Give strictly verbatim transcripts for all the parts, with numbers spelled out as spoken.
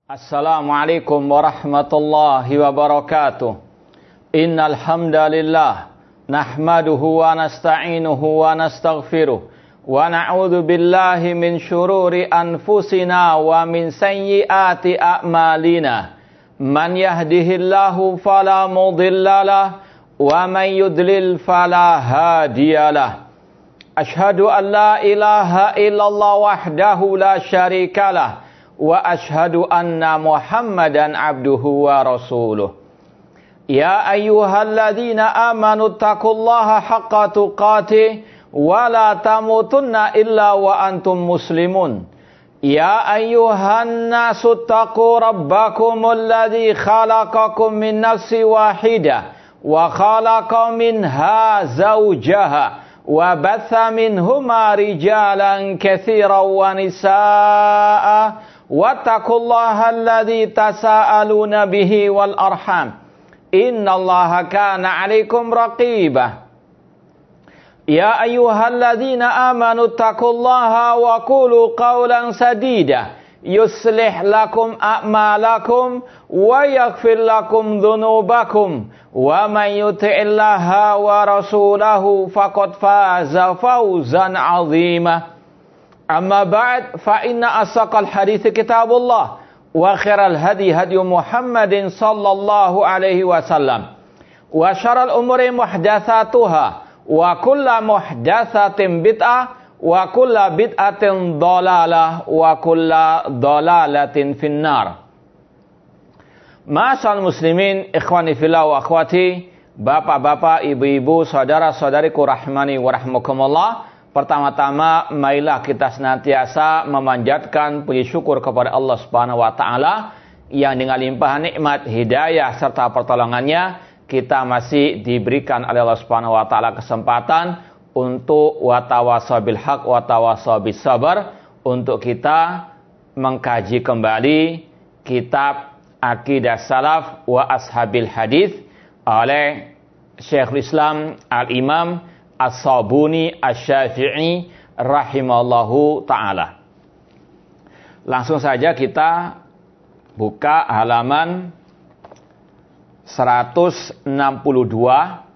Assalamualaikum warahmatullahi wabarakatuh. Innal hamdalillah nahmaduhu wa nasta'inuhu wa nastaghfiruh wa na'udzu billahi min syururi anfusina wa min sayyiati a'malina. Man yahdihillahu fala mudhillalah wa man yudlil fala hadiyalah. Ashhadu an la ilaha illallah wahdahu la syarikalah wa ashhadu anna Muhammadan abduhu wa rasuluh. Ya ayyuhalladzina amanu taqullaha haqqa tuqatih wa la tamutunna illa wa antum muslimun. Ya ayyuhan nasu taqu rabbakumul ladzi khalaqakum min nafsin wahidah wa khalaqa minha zawjaha wa batha minhuma rijalan katsiran wa nisaa'a wattaqullaha alladzi tasaaluna bihi wal arham innallaha kana 'alaikum raqibah. Ya ayyuhalladzina amanu taqullaha wa qulu qawlan sadida yuslih lakum a'malakum wa yaghfir lakum dhunubakum wa man yuti'illaha wa rasulahu faqad faza fawzan 'azima. Amma ba'd, fa inna asaqal hadithi kitabullah wa khairal hadi hadi Muhammadin sallallahu alaihi wasallam wa syarrul umuri muhdatsatuha wa kullu muhdatsatin bid'ah wa kullu bid'atin dhalalah wa kullu dhalalatin finnar. Ma'asal muslimin, ikhwani fillah wa akhwati, bapak-bapak, ibu-ibu, saudara-saudariku rahmani wa rahmakumullah. Pertama-tama, marilah kita senantiasa memanjatkan puji syukur kepada Allah Subhanahu wa taala yang dengan limpahan nikmat, hidayah serta pertolongannya kita masih diberikan oleh Allah Subhanahu wa taala kesempatan untuk watawasaw bil haq watawasaw bis sabar, untuk kita mengkaji kembali kitab Aqidah Salaf wa Ashabil Hadis oleh Syekhul Islam Al-Imam As-Sabuni Asy-Syafi'i rahimallahu ta'ala. Langsung saja kita buka halaman seratus enam puluh dua.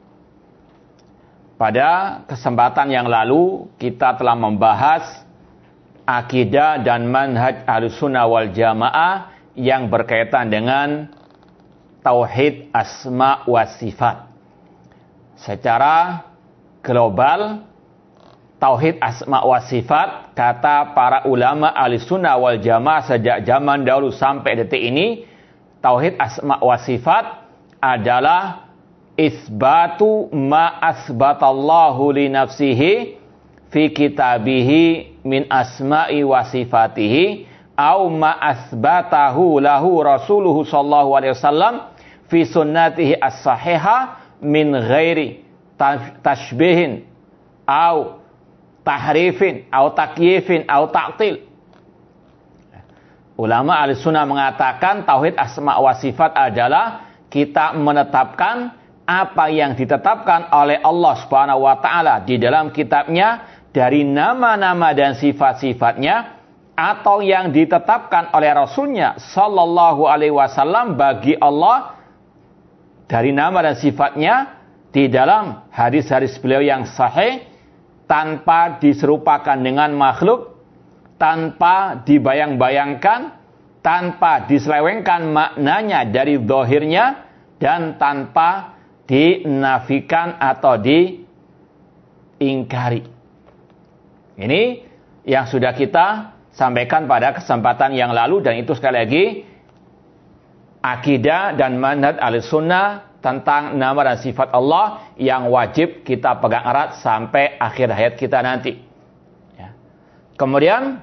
Pada kesempatan yang lalu kita telah membahas akidah dan manhaj Ahlussunnah wal Jamaah yang berkaitan dengan tauhid asma wa sifat. Secara global, tauhid asma wa sifat, kata para ulama Ahlussunnah wal Jamaah sejak zaman dahulu sampai detik ini, tauhid asma wa sifat adalah isbatu ma asbatallahu li nafsihi fi kitabihi min asma'i wa sifatihi au ma asbatahu lahu rasuluhu sallallahu alaihi wasallam fi sunnatihi as-sahihah min ghairi tashbihin au tahrifin au takyifin au ta'til. Ulama Ahlussunnah mengatakan tauhid asma wa sifat adalah kita menetapkan apa yang ditetapkan oleh Allah Subhanahu wa taala di dalam kitabnya dari nama-nama dan sifat-sifatnya, atau yang ditetapkan oleh Rasulnya sallallahu alaihi wasallam bagi Allah dari nama dan sifatnya di dalam hadis-hadis beliau yang sahih, tanpa diserupakan dengan makhluk, tanpa dibayang-bayangkan, tanpa diselewengkan maknanya dari zahirnya, dan tanpa dinafikan atau diingkari. Ini yang sudah kita sampaikan pada kesempatan yang lalu, dan itu sekali lagi akidah dan manhaj Ahlussunnah tentang nama dan sifat Allah yang wajib kita pegang erat sampai akhir hayat kita nanti. Ya. Kemudian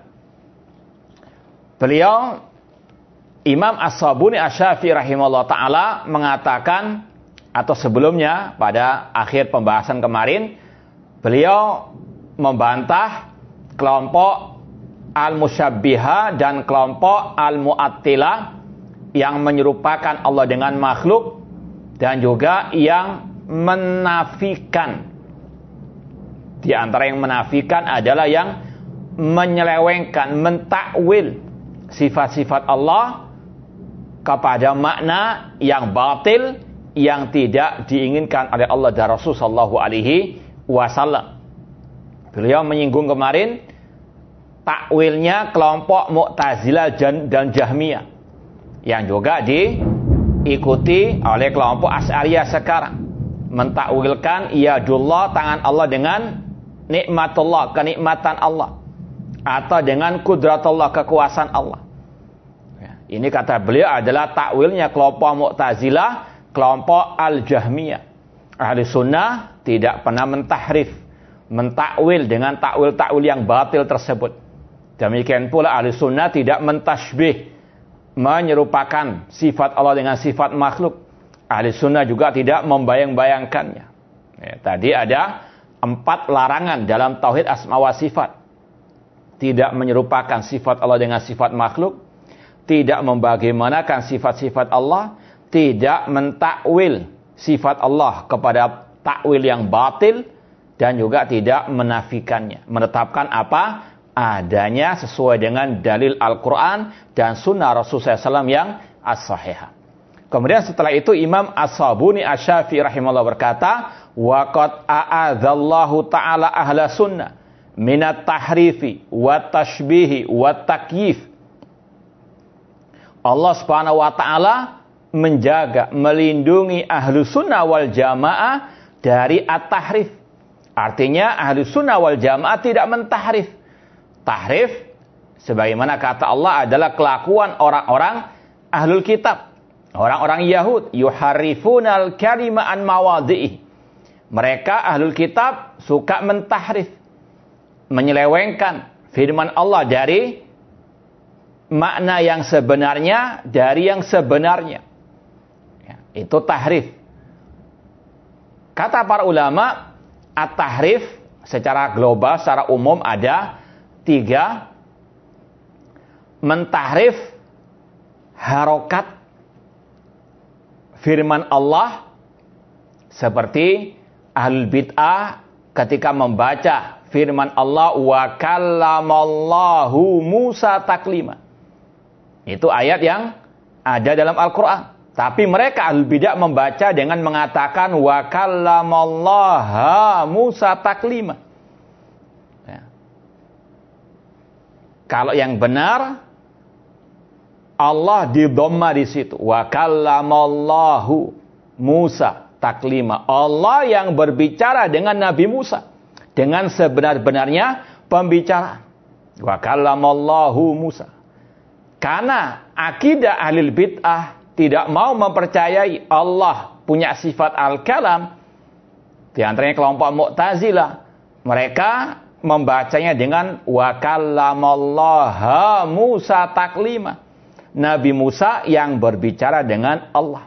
beliau Imam As-Sabuni Asy-Syafi'i rahimahullah ta'ala mengatakan, atau sebelumnya pada akhir pembahasan kemarin, beliau membantah kelompok Al-Musyabbihah dan kelompok Al-Mu'attilah yang menyerupakan Allah dengan makhluk, dan juga yang menafikan. Di antara yang menafikan adalah yang menyelewengkan, mentakwil sifat-sifat Allah kepada makna yang batil, yang tidak diinginkan oleh Allah dan Rasul sallallahu alaihi wasallam. Beliau menyinggung kemarin takwilnya kelompok Mu'tazilah dan Jahmiyah yang juga diikuti oleh kelompok Asy'ariyah sekarang, mentakwilkan yadullah, tangan Allah, dengan nikmatullah, kenikmatan Allah, atau dengan kudratullah, kekuasaan Allah. Ini kata beliau adalah takwilnya kelompok Mu'tazilah, kelompok Al-Jahmiyah. Ahli sunnah tidak pernah mentahrif, mentakwil dengan takwil-takwil yang batil tersebut. Demikian pula ahli sunnah tidak mentashbih, menyerupakan sifat Allah dengan sifat makhluk. Ahli sunnah juga tidak membayang-bayangkannya. Ya, tadi ada empat larangan dalam tauhid asma wa sifat. Tidak menyerupakan sifat Allah dengan sifat makhluk, tidak membagaimanakan sifat-sifat Allah, tidak mentakwil sifat Allah kepada takwil yang batil, dan juga tidak menafikannya, menetapkan apa adanya sesuai dengan dalil Al-Quran dan sunnah Rasulullah shallallahu alaihi wasallam yang as-sahihah. Kemudian setelah itu Imam As-Sabuni Asy-Syafi'i rahimahullah berkata, wa qad a'adzallahu ta'ala ahla sunnah minat tahrifi wa tashbihi wa takyif. Allah subhanahu wa ta'ala menjaga, melindungi ahlu sunnah wal jamaah dari at-tahrif. Artinya ahlu sunnah wal jamaah tidak mentahrif. Tahrif, sebagaimana kata Allah, adalah kelakuan orang-orang ahlul kitab, orang-orang Yahud. Yuharrifunal kalima an mawadhi'i. Mereka ahlul kitab suka mentahrif, menyelewengkan firman Allah dari makna yang sebenarnya, dari yang sebenarnya. Itu tahrif. Kata para ulama, at-tahrif secara global, secara umum ada tiga. Mentahrif harokat firman Allah, seperti ahlul bid'ah ketika membaca firman Allah, wa kallamallahu Musa taklima. Itu ayat yang ada dalam Al-Quran. Tapi mereka ahlul bid'ah membaca dengan mengatakan wa kallamallaha Musa taklima. Ya. Kalau yang benar, Allah didhamma di situ. Wa kallamallahu Musa taklima. Allah yang berbicara dengan Nabi Musa dengan sebenar-benarnya pembicaraan. Wa kallamallahu Musa. Karena akidah ahlul bid'ah tidak mau mempercayai Allah punya sifat al-kalam, di antaranya kelompok Mu'tazilah, mereka membacanya dengan wa kallamallaha Musa taklima. Nabi Musa yang berbicara dengan Allah.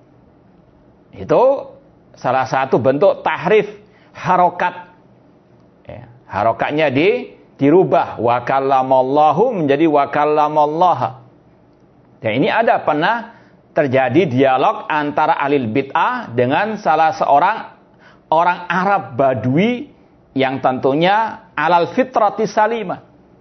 Itu salah satu bentuk tahrif harokat. Ya, harokatnya di, dirubah. Wa kallamallahu menjadi wa kallamallaha. Dan ini ada pernah terjadi dialog antara ahli bid'ah dengan salah seorang orang Arab Badui yang tentunya alal fitrati salimah.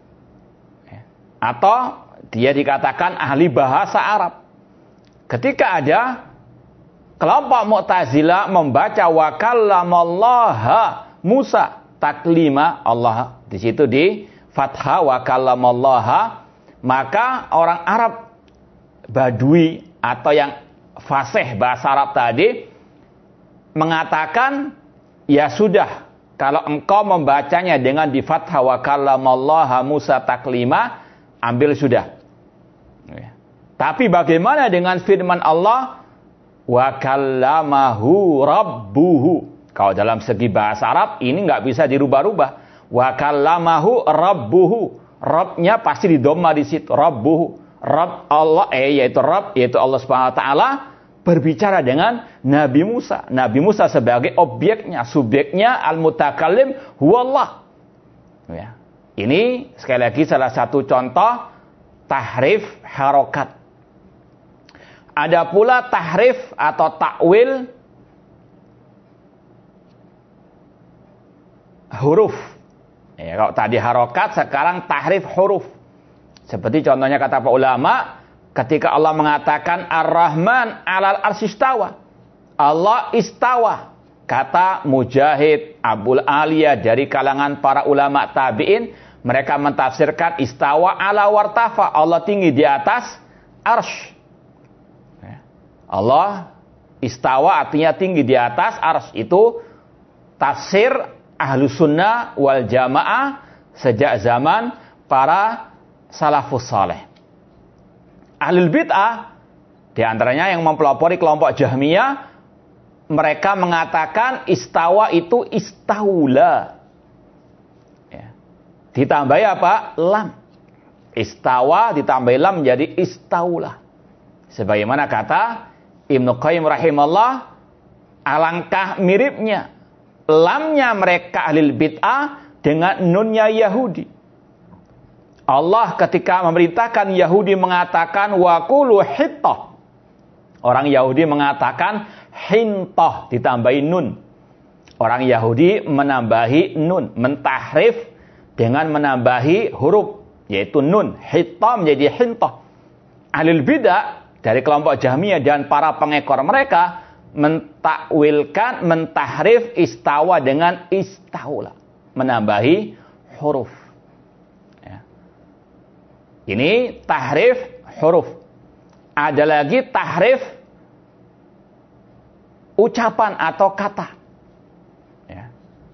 Atau dia dikatakan ahli bahasa Arab. Ketika ada kelompok Mu'tazilah membaca wa kallamallaha Musa taklima, Allah di situ di fathah wa kallamallaha, maka orang Arab Badui atau yang fasih bahasa Arab tadi mengatakan, ya sudah, kalau engkau membacanya dengan di fathah wa kallamallaha Musa taklima, ambil sudah. Ya. Tapi bagaimana dengan firman Allah wa kallamahu rabbuhu? Kalau dalam segi bahasa Arab ini nggak bisa dirubah-rubah. Wa kallamahu rabbuhu. Rabbnya pasti didhamma di situ. Rabbuhu. Rabb Allah, eh, yaitu Rabb, yaitu Allah subhanahu wa taala, berbicara dengan Nabi Musa. Nabi Musa sebagai objeknya, subjeknya, al-mutakallim huwallah. Ya. Ini sekali lagi salah satu contoh tahrif harokat. Ada pula tahrif atau takwil huruf. Ya, kalau tadi harokat, sekarang tahrif huruf. Seperti contohnya kata para ulama, ketika Allah mengatakan Ar-Rahman 'alal arsy istawa. Allah istawa. Kata Mujahid, Abul Aliyah dari kalangan para ulama tabi'in, mereka mentafsirkan istawa ala wartafa. Allah tinggi di atas arsy. Allah istawa artinya tinggi di atas arsy. Itu tafsir Ahlus Sunnah wal Jamaah sejak zaman para salafus saleh. Ahlul bid'ah di antaranya yang mempelopori kelompok Jahmiyah, mereka mengatakan istawa itu istaula. Ya. Ditambahi apa? Lam. Istawa ditambahi lam menjadi istaula. Sebagaimana kata Ibnu Qayyim rahimahullah, alangkah miripnya lamnya mereka ahlul bid'ah dengan nunnya Yahudi. Allah ketika memerintahkan Yahudi mengatakan wa qulu hittah. Orang Yahudi mengatakan hintah ditambahi nun. Orang Yahudi menambahi nun, mentahrif dengan menambahi huruf yaitu nun, hittah menjadi hintah. Ahlul bid'ah dari kelompok Jahmiyah dan para pengekor mereka mentakwilkan, mentahrif istawa dengan istaula, menambahi huruf. Ya. Ini tahrif huruf. Ada lagi tahrif ucapan atau kata. Ya.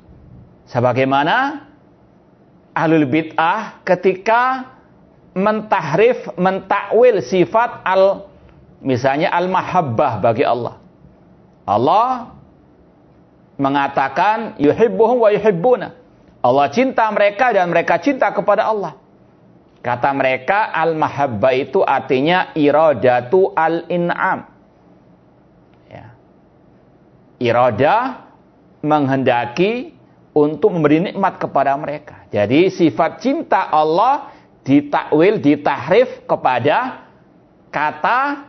Sebagaimana ahlul bid'ah ketika mentahrif, mentakwil sifat al, misalnya al-mahabbah bagi Allah. Allah mengatakan yuhibbuhum wa yuhibbuna. Allah cinta mereka dan mereka cinta kepada Allah. Kata mereka al-mahabbah itu artinya iradatu al-in'am. Ya. Irada menghendaki untuk memberi nikmat kepada mereka. Jadi sifat cinta Allah ditakwil, ditahrif kepada kata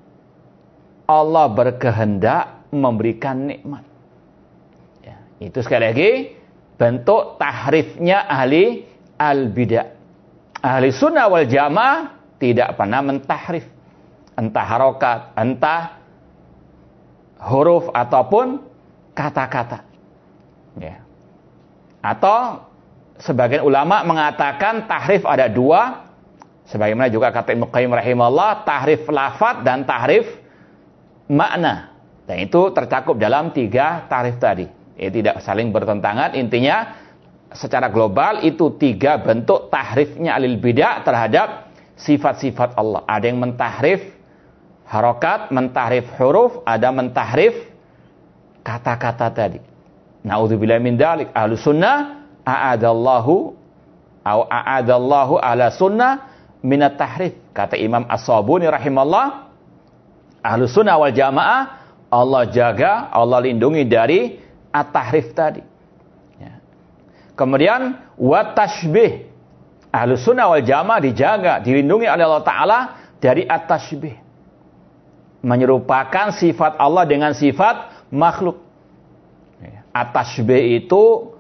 Allah berkehendak memberikan nikmat. Ya, itu sekali lagi bentuk tahrifnya ahli al-bid'ah. Ahli sunnah wal jamaah tidak pernah mentahrif. Entah harokat, entah huruf ataupun kata-kata. Ya. Atau sebagian ulama mengatakan tahrif ada dua. Sebagaimana juga kata Ibnu Qayyim rahimahullah, tahrif lafaz dan tahrif makna. Dan itu tercakup dalam tiga tahrif tadi. Ya, tidak saling bertentangan. Intinya secara global itu tiga bentuk tahrifnya ahlul bid'ah terhadap sifat-sifat Allah. Ada yang mentahrif harokat, mentahrif huruf, ada mentahrif kata-kata tadi. Na'udzubillahi min dzalik. Ahlus sunnah a'adallahu au a'adallahu ala sunnah minat tahrif. Kata Imam As-Sabuni rahimahullah, Ahlus sunnah wal jamaah Allah jaga, Allah lindungi dari at-tahrif tadi. Ya. Kemudian wa tashbih. Ahlus sunnah wal jamaah dijaga, dilindungi oleh Allah Ta'ala dari at-tashbih. Menyerupakan sifat Allah dengan sifat makhluk. Ya. At-tashbih itu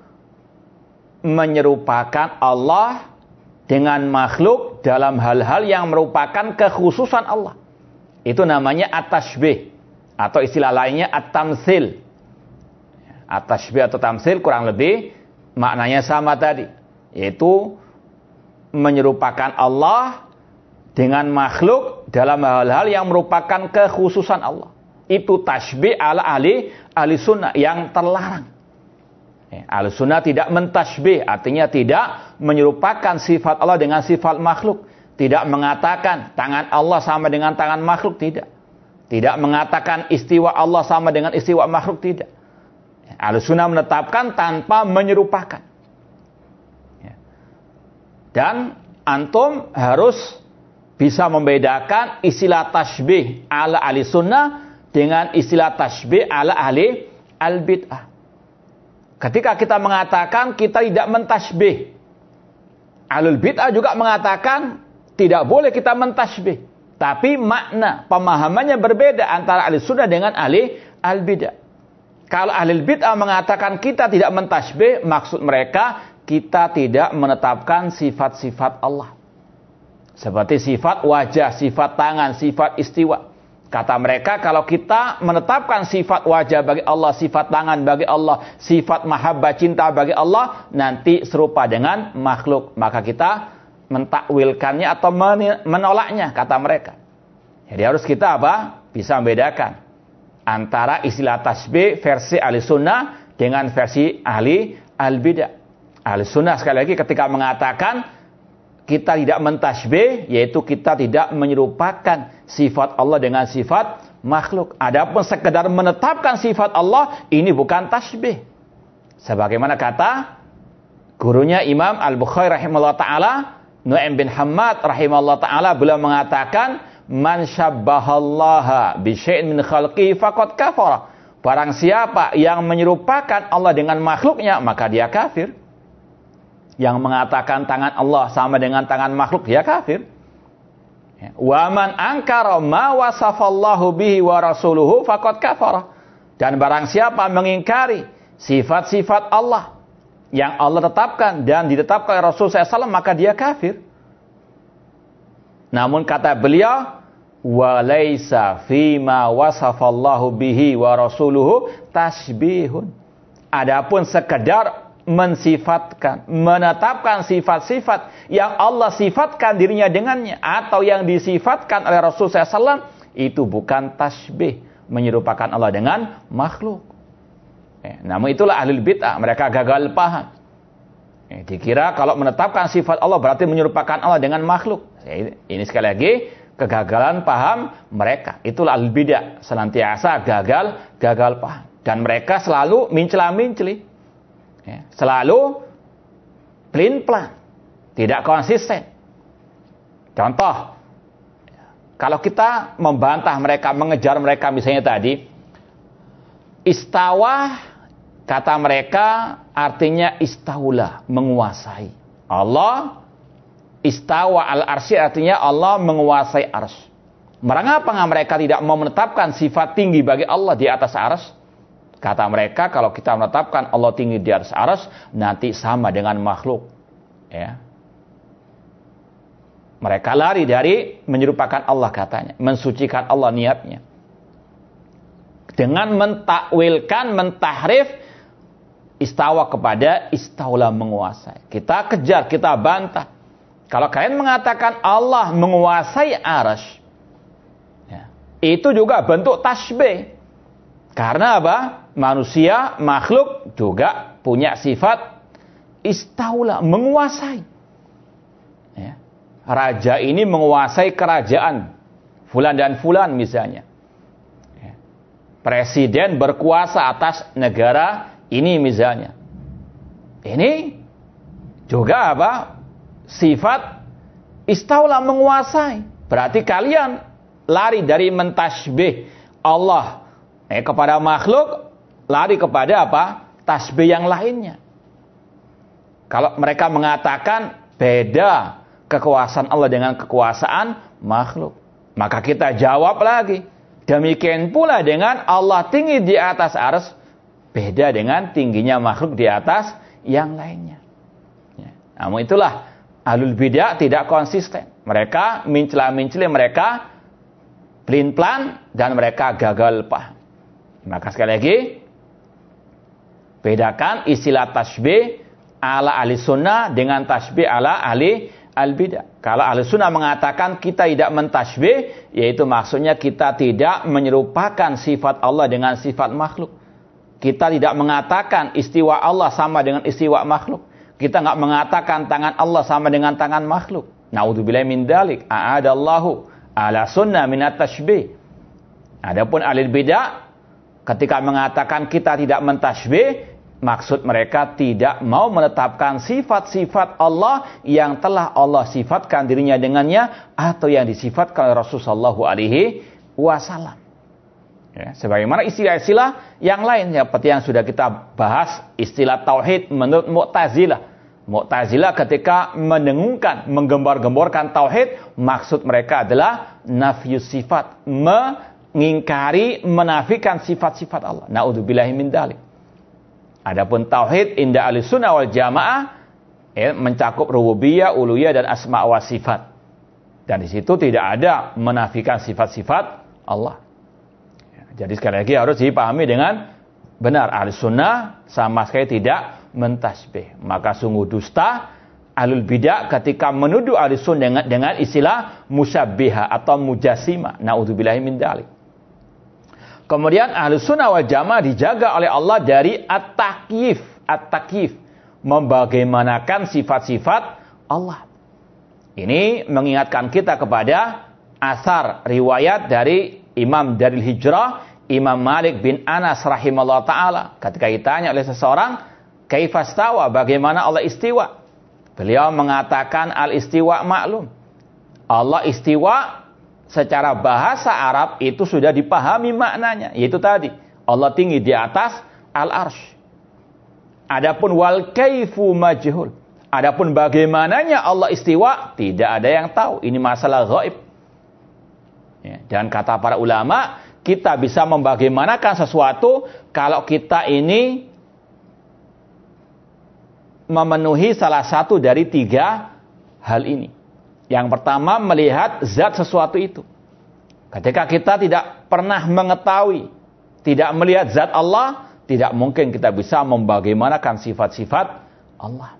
menyerupakan Allah dengan makhluk dalam hal-hal yang merupakan kekhususan Allah. Itu namanya at-tashbih. Atau istilah lainnya at-tamtsil. At-tashbih atau tamtsil kurang lebih maknanya sama tadi. Yaitu menyerupakan Allah dengan makhluk dalam hal-hal yang merupakan kekhususan Allah. Itu tashbih ala ahli, ahli sunnah yang terlarang. Ahli sunnah tidak mentashbih. Artinya tidak menyerupakan sifat Allah dengan sifat makhluk. Tidak mengatakan tangan Allah sama dengan tangan makhluk. Tidak. Tidak mengatakan istiwa Allah sama dengan istiwa makhluk, tidak. Ahlussunnah menetapkan tanpa menyerupakan. Dan antum harus bisa membedakan istilah tashbih ala ahli sunnah dengan istilah tashbih ala ahli al-bid'ah. Ketika kita mengatakan kita tidak mentashbih, ahlul bid'ah juga mengatakan tidak boleh kita mentashbih. Tapi makna, pemahamannya berbeda antara ahli sunnah dengan ahli al-bid'ah. Kalau ahli bid'ah mengatakan kita tidak mentashbih, maksud mereka kita tidak menetapkan sifat-sifat Allah. Seperti sifat wajah, sifat tangan, sifat istiwa. Kata mereka, kalau kita menetapkan sifat wajah bagi Allah, sifat tangan bagi Allah, sifat mahabbah cinta bagi Allah, nanti serupa dengan makhluk. Maka kita mentakwilkannya atau menolaknya, kata mereka. Jadi harus kita apa? Bisa membedakan antara istilah tasbih versi ahli sunnah dengan versi ahli al-bidah. Ahli sunnah sekali lagi ketika mengatakan kita tidak mentasbih, yaitu kita tidak menyerupakan sifat Allah dengan sifat makhluk. Adapun sekedar menetapkan sifat Allah, ini bukan tasbih. Sebagaimana kata gurunya Imam Al-Bukhari rahimahullah ta'ala, Nu'aim bin Hammad rahimahullah ta'ala, beliau mengatakan, man syabbahallaha bisyai'in min khalqi faqad kafara. Barang siapa yang menyerupakan Allah dengan makhluknya, maka dia kafir. Yang mengatakan tangan Allah sama dengan tangan makhluk, dia kafir. Wa man ankara ma wasafallahu bihi wa rasuluhu faqad kafara. Dan barang siapa mengingkari sifat-sifat Allah yang Allah tetapkan dan ditetapkan oleh Rasul sallallahu alaihi wasallam, maka dia kafir. Namun kata beliau, wa laisa fima wasafallahu bihi wa rasuluhu tasbihun. Adapun sekedar mensifatkan, menetapkan sifat-sifat yang Allah sifatkan dirinya dengannya atau yang disifatkan oleh Rasul sallallahu alaihi wasallam, itu bukan tasbih, menyerupakan Allah dengan makhluk. Eh, namun itulah ahlul bid'ah, mereka gagal paham. Eh, dikira kalau menetapkan sifat Allah berarti menyerupakan Allah dengan makhluk. Eh, ini sekali lagi kegagalan paham mereka. Itulah ahlul bid'ah, senantiasa gagal, gagal paham. Dan mereka selalu mincela-minceli. Ya, selalu pelin-pelan, tidak konsisten. Contoh, kalau kita membantah mereka, mengejar mereka, misalnya tadi, istawa, kata mereka artinya istaula, menguasai. Allah istawa al-arsy artinya Allah menguasai arsy. Mengapa mereka tidak mau menetapkan sifat tinggi bagi Allah di atas arsy? Kata mereka, kalau kita menetapkan Allah tinggi di atas arsy, nanti sama dengan makhluk. Ya. Mereka lari dari menyerupakan Allah katanya, mensucikan Allah niatnya. Dengan mentakwilkan, mentahrif istawa kepada istaula, menguasai. Kita kejar, kita bantah. Kalau kalian mengatakan Allah menguasai arsy, ya, itu juga bentuk tasbih. Karena apa? Manusia, makhluk juga punya sifat istaula, menguasai. Ya. Raja ini menguasai kerajaan fulan dan fulan misalnya. Ya. Presiden berkuasa atas negara ini misalnya. Ini juga apa? Sifat istaula, menguasai. Berarti kalian lari dari mentasbih Allah eh, kepada makhluk, lari kepada apa? Tasbih yang lainnya. Kalau mereka mengatakan beda kekuasaan Allah dengan kekuasaan makhluk, maka kita jawab lagi, demikian pula dengan Allah tinggi di atas arsy, beda dengan tingginya makhluk di atas yang lainnya. Ya. Namun itulah ahlul bidah tidak konsisten. Mereka mencela-mencela, mereka pelin-pelan, dan mereka gagal paham. Maka sekali lagi, bedakan istilah tasbih ala ahli sunnah dengan tasbih ala ahli al-bidah. Kalau ahli sunnah mengatakan kita tidak mentasbih, yaitu maksudnya kita tidak menyerupakan sifat Allah dengan sifat makhluk. Kita tidak mengatakan istiwa Allah sama dengan istiwa makhluk. Kita nggak mengatakan tangan Allah sama dengan tangan makhluk. Na'udzubillahi min dzalik. A'adallahu ala sunnah minat tasbih. Adapun ahli bidah ketika mengatakan kita tidak mentasbih, maksud mereka tidak mau menetapkan sifat-sifat Allah yang telah Allah sifatkan dirinya dengannya atau yang disifatkan oleh Rasulullah shallallahu alaihi wasallam. Ya, sebagaimana istilah-istilah yang lain seperti yang sudah kita bahas, istilah tauhid menurut Mu'tazilah. Mu'tazilah ketika mendengungkan, menggembar-gemborkan tauhid, maksud mereka adalah nafyus sifat, mengingkari, menafikan sifat-sifat Allah. Na'udzubillahi min dzalik. Adapun tauhid inda ahli sunnah wal jamaah ya, mencakup rububiyah, uluhiyah dan asma wa sifat. Dan di situ tidak ada menafikan sifat-sifat Allah. Jadi sekali lagi harus dipahami dengan benar. Ahlus sunnah sama sekali tidak mentasbih. Maka sungguh dusta ahlul bidah ketika menuduh ahlus sunnah dengan, dengan istilah musyabbihah atau mujassimah. Na'udzubillahi min dzalik. Kemudian ahlus sunnah wal jamaah dijaga oleh Allah dari at-takyif. At-takyif. Membagaimanakan sifat-sifat Allah. Ini mengingatkan kita kepada asar riwayat dari Imam Daril Hijrah, Imam Malik bin Anas rahimahullah ta'ala. Ketika ditanya oleh seseorang, kaifastawa, bagaimana Allah istiwa? Beliau mengatakan al-istiwa maklum. Allah istiwa secara bahasa Arab itu sudah dipahami maknanya. Yaitu tadi, Allah tinggi di atas al-arsh. Adapun wal kaifu majhul. Adapun bagaimananya Allah istiwa, tidak ada yang tahu. Ini masalah gaib. Ya, dan kata para ulama, kita bisa membagaimanakan sesuatu kalau kita ini memenuhi salah satu dari tiga hal ini. Yang pertama, melihat zat sesuatu itu. Ketika kita tidak pernah mengetahui, tidak melihat zat Allah, tidak mungkin kita bisa membagaimanakan sifat-sifat Allah.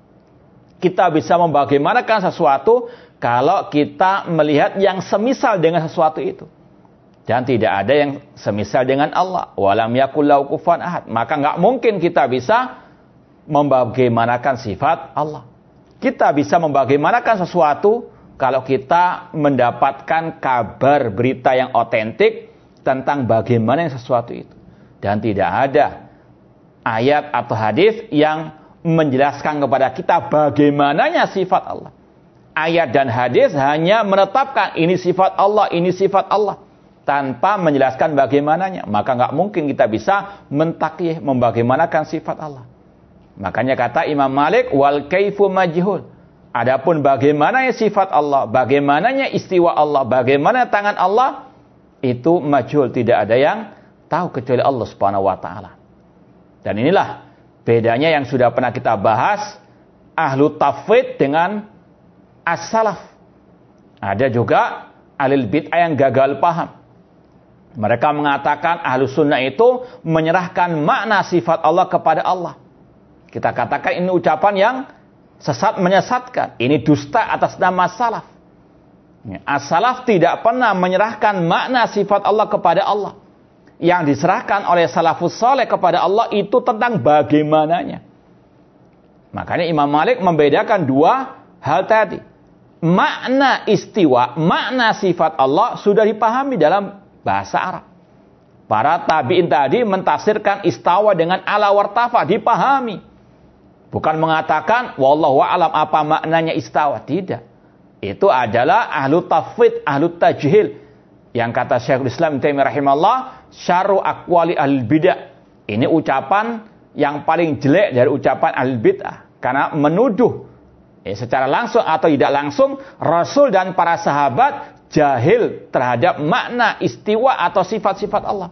Kita bisa membagaimanakan sesuatu kalau kita melihat yang semisal dengan sesuatu itu. Dan tidak ada yang semisal dengan Allah. Walam yakul lahu kufuwan ahad. Maka nggak mungkin kita bisa membagaimanakan sifat Allah. Kita bisa membagaimanakan sesuatu kalau kita mendapatkan kabar berita yang otentik tentang bagaimana sesuatu itu. Dan tidak ada ayat atau hadis yang menjelaskan kepada kita bagaimananya sifat Allah. Ayat dan hadis hanya menetapkan ini sifat Allah, ini sifat Allah, tanpa menjelaskan bagaimananya. Maka nggak mungkin kita bisa mentakyih, membagaimanakan sifat Allah. Makanya kata Imam Malik, wal kaifu majhul. Adapun bagaimananya sifat Allah, bagaimananya istiwa Allah, bagaimana tangan Allah, itu majhul, tidak ada yang tahu kecuali Allah Subhanahu wa taala. Dan inilah bedanya yang sudah pernah kita bahas ahlu tafwid dengan as-salaf. Ada juga ahlul bid'ah yang gagal paham. Mereka mengatakan ahlu sunnah itu menyerahkan makna sifat Allah kepada Allah. Kita katakan ini ucapan yang sesat menyesatkan. Ini dusta atas nama salaf. As-salaf tidak pernah menyerahkan makna sifat Allah kepada Allah. Yang diserahkan oleh salafus saleh kepada Allah itu tentang bagaimananya. Makanya Imam Malik membedakan dua hal tadi. Makna istiwa, makna sifat Allah sudah dipahami dalam bahasa Arab. Para tabi'in tadi mentafsirkan istawa dengan ala wartafa, dipahami. Bukan mengatakan wallahu a'lam apa maknanya istawa, tidak. Itu adalah ahlu tafwid, ahlu tajhil. Yang kata Syekhul Islam Ibnu Taimiyah rahimahullah, syarru aqwali al-bid'ah. Ini ucapan yang paling jelek dari ucapan al-bid'ah. Karena menuduh eh, secara langsung atau tidak langsung Rasul dan para sahabat jahil terhadap makna istiwa atau sifat-sifat Allah.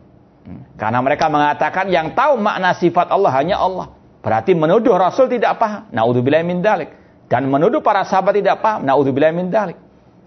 Karena mereka mengatakan yang tahu makna sifat Allah hanya Allah. Berarti menuduh Rasul tidak paham. Na'udzubillahi min dzalik. Dan menuduh para sahabat tidak paham. Na'udzubillahi min dzalik.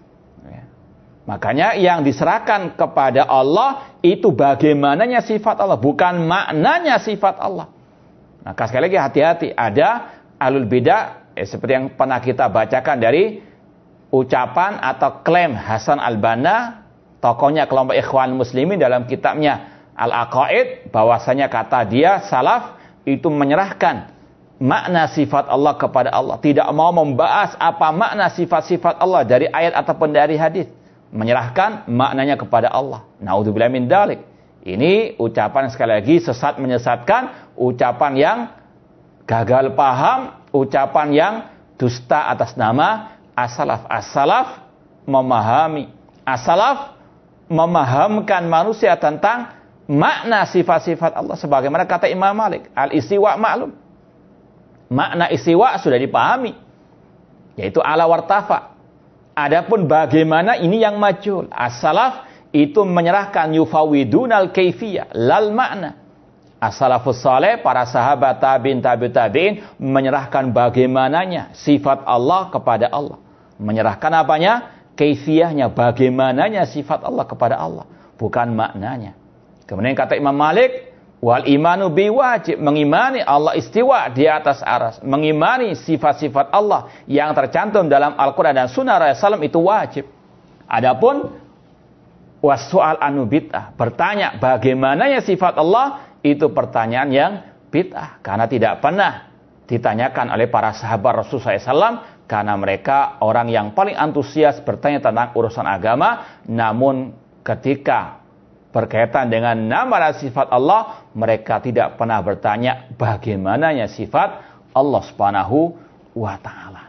Makanya yang diserahkan kepada Allah itu bagaimananya sifat Allah, bukan maknanya sifat Allah. Maka sekali lagi hati-hati, ada ahlul bidah eh, seperti yang pernah kita bacakan dari ucapan atau klaim Hasan al-Banna, tokohnya kelompok Ikhwan Muslimin dalam kitabnya Al-Aqaid, bahwasanya kata dia salaf itu menyerahkan makna sifat Allah kepada Allah, tidak mau membahas apa makna sifat-sifat Allah dari ayat ataupun dari hadis. Menyerahkan maknanya kepada Allah. Na'udzubillahi min dzalik. Ini ucapan sekali lagi sesat menyesatkan, ucapan yang gagal paham, ucapan yang dusta atas nama as-salaf. As-salaf memahami, as-salaf memahamkan manusia tentang makna sifat-sifat Allah sebagaimana kata Imam Malik, al-istiwa maklum. Makna istiwa sudah dipahami, yaitu ala wartafa. Adapun bagaimana ini yang majhul. As-salaf itu menyerahkan yufawidunal kaifiyah lal makna. As-salafus saleh, para sahabat tabi'in tabi'ut tabi'in menyerahkan bagaimananya sifat Allah kepada Allah. Menyerahkan apanya? kaifiyahnya, bagaimananya sifat Allah kepada Allah, bukan maknanya. Kemudian kata Imam Malik, wal imanu bi wajib, mengimani Allah istiwa di atas aras, mengimani sifat-sifat Allah yang tercantum dalam Al-Quran dan Sunnah Rasulullah itu wajib. Adapun wasu'al anu bid'ah, bertanya bagaimananya sifat Allah, itu pertanyaan yang bid'ah, karena tidak pernah ditanyakan oleh para sahabat Rasulullah shallallahu alaihi wasallam, karena mereka orang yang paling antusias bertanya tentang urusan agama. Namun ketika berkaitan dengan nama dan sifat Allah, mereka tidak pernah bertanya bagaimananya sifat Allah Subhanahu wa taala.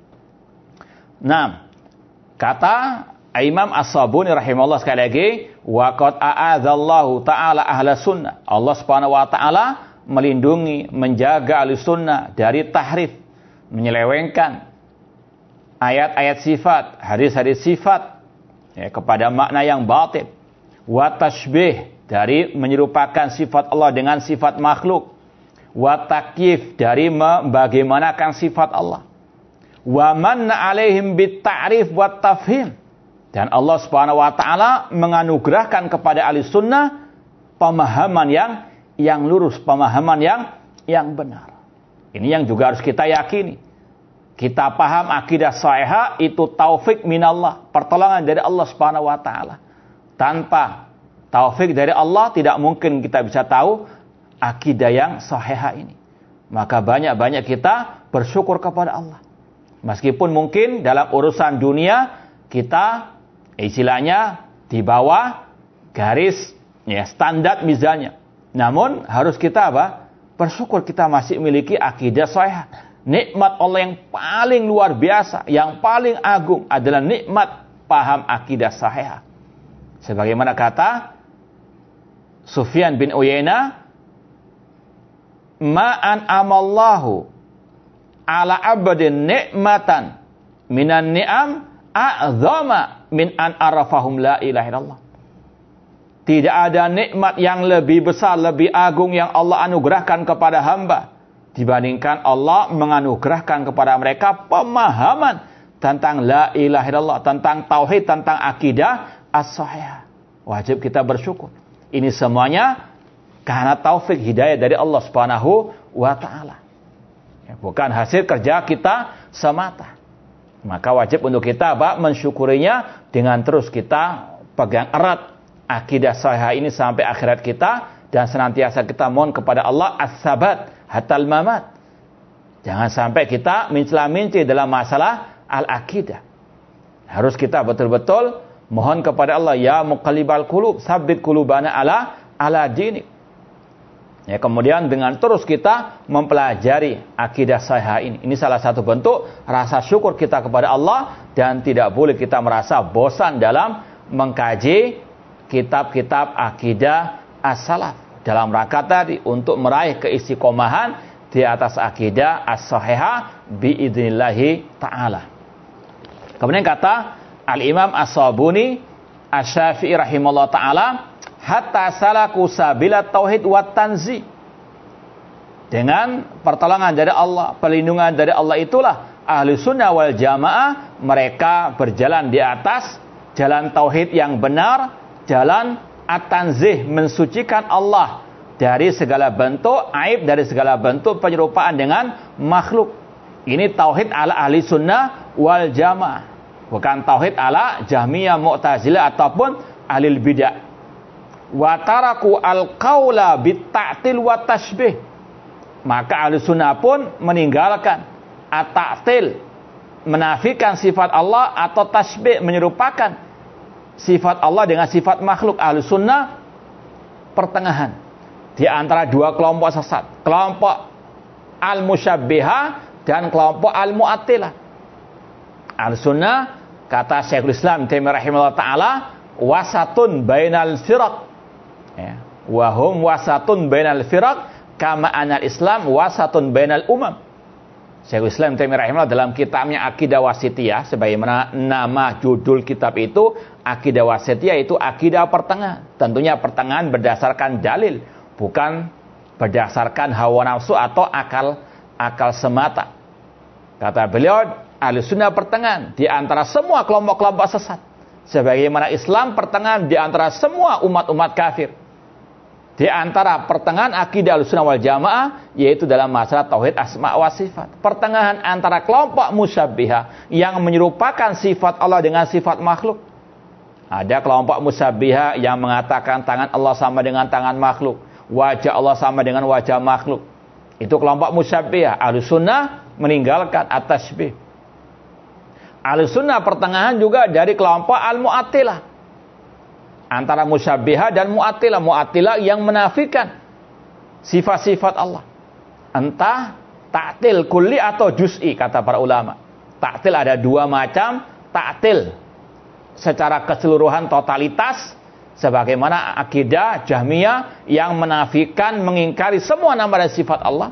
Nah, kata Imam As-Sabuni rahimahullah sekali lagi, wa qad a'adzallahu ta'ala ahla sunnah. Allah Subhanahu wa taala melindungi, menjaga ahli sunnah dari tahrif, menyelewengkan ayat-ayat sifat, hadis-hadis sifat ya, kepada makna yang batil. Wa tashbih, dari menyerupakan sifat Allah dengan sifat makhluk. Wa takyif, dari membagaimanakan sifat Allah. Wa manna alaihim bit ta'rif wa tafhim, dan Allah Subhanahu wa taala menganugerahkan kepada ahli sunnah pemahaman yang yang lurus, pemahaman yang yang benar. Ini yang juga harus kita yakini. Kita paham akidah sahihah itu taufik minallah, pertolongan dari Allah Subhanahu wa taala. Tanpa taufik dari Allah tidak mungkin kita bisa tahu akidah yang sahihah ini. Maka banyak-banyak kita bersyukur kepada Allah. Meskipun mungkin dalam urusan dunia kita istilahnya di bawah garis ya standar misalnya. Namun harus kita apa? Bersyukur kita masih memiliki akidah sahihah. Nikmat Allah yang paling luar biasa, yang paling agung adalah nikmat paham akidah sahihah. Sebagaimana kata Sufyan bin Uyainah, ma'an amallahu ala abadin ni'matan minan ni'am a'zama min an arafahum la ilaha illallah. Tidak ada nikmat yang lebih besar, lebih agung yang Allah anugerahkan kepada hamba dibandingkan Allah menganugerahkan kepada mereka pemahaman tentang la ilaha illallah, tentang tauhid, tentang akidah as-sahihah. Wajib kita bersyukur. Ini semuanya karena taufik hidayah dari Allah Subhanahu wa taala. Ya, bukan hasil kerja kita semata. Maka wajib untuk kita apa? Mensyukurinya dengan terus kita pegang erat akidah sahihah ini sampai akhirat kita, dan senantiasa kita mohon kepada Allah as-sabat hatal mamat. Jangan sampai kita mencela-mencela dalam masalah al-akidah. Harus kita betul-betul mohon kepada Allah, ya muqallibal qulub, tsabbit qulubana ala ala dinik. Ya, kemudian dengan terus kita mempelajari akidah sahihah ini. Ini salah satu bentuk rasa syukur kita kepada Allah, dan tidak boleh kita merasa bosan dalam mengkaji kitab-kitab akidah as-salaf dalam rangka tadi untuk meraih keistiqomahan di atas akidah as-sahihah biidznillah taala. Kemudian kata Al-Imam As-Sabuni Asy-Syafi'i rahimahullah taala, hatta salaku sabila tauhid wa tanzi. Dengan pertolongan dari Allah, perlindungan dari Allah itulah ahli sunnah wal jamaah mereka berjalan di atas jalan tauhid yang benar, jalan at-tanzih, mensucikan Allah dari segala bentuk aib, dari segala bentuk penyerupaan dengan makhluk. Ini tauhid ala ahli sunnah wal jamaah, bukan tauhid ala Jahmiyah, Mu'tazilah ataupun ahli bidah. Wa taraku al-qaula bit-ta'til wa tashbih. Maka ahli sunnah pun meninggalkan at-ta'til, menafikan sifat Allah, atau tashbih, menyerupakan sifat Allah dengan sifat makhluk. Ahli sunnah pertengahan di antara dua kelompok sesat, kelompok al-musyabbihah dan kelompok al-mu'attilah. Ahli sunnah kata Syekhul Islam Taimiyah rahimahullah taala, wasatun bainal firaq. Ya, wahum wasatun bainal firaq kama anal Islam wasatun bainal umam. Syekhul Islam Taimiyah rahimahullah dalam kitabnya Aqidah Wasithiyah, sebagaimana nama judul kitab itu, Aqidah Wasithiyah itu akidah pertengahan. Tentunya pertengahan berdasarkan dalil, bukan berdasarkan hawa nafsu atau akal akal semata. Kata beliau, Ahlussunnah pertengahan di antara semua kelompok-kelompok sesat. Sebagaimana Islam pertengahan di antara semua umat-umat kafir. Di antara pertengahan akidah Ahlussunnah wal Jamaah yaitu dalam masalah tauhid asma wa sifat. Pertengahan antara kelompok musyabbihah yang menyerupakan sifat Allah dengan sifat makhluk. Ada kelompok musyabbihah yang mengatakan tangan Allah sama dengan tangan makhluk, wajah Allah sama dengan wajah makhluk. Itu kelompok musyabbihah. Ahlussunnah meninggalkan at-tasybih. Ahlussunnah pertengahan juga dari kelompok al-mu'attilah. Antara musyabbihah dan mu'attilah. Mu'attilah yang menafikan sifat-sifat Allah. Entah ta'til kulli atau juz'i, kata para ulama. Ta'til ada dua macam. Ta'til secara keseluruhan totalitas, sebagaimana akidah Jahmiyah yang menafikan, mengingkari semua nama dan sifat Allah.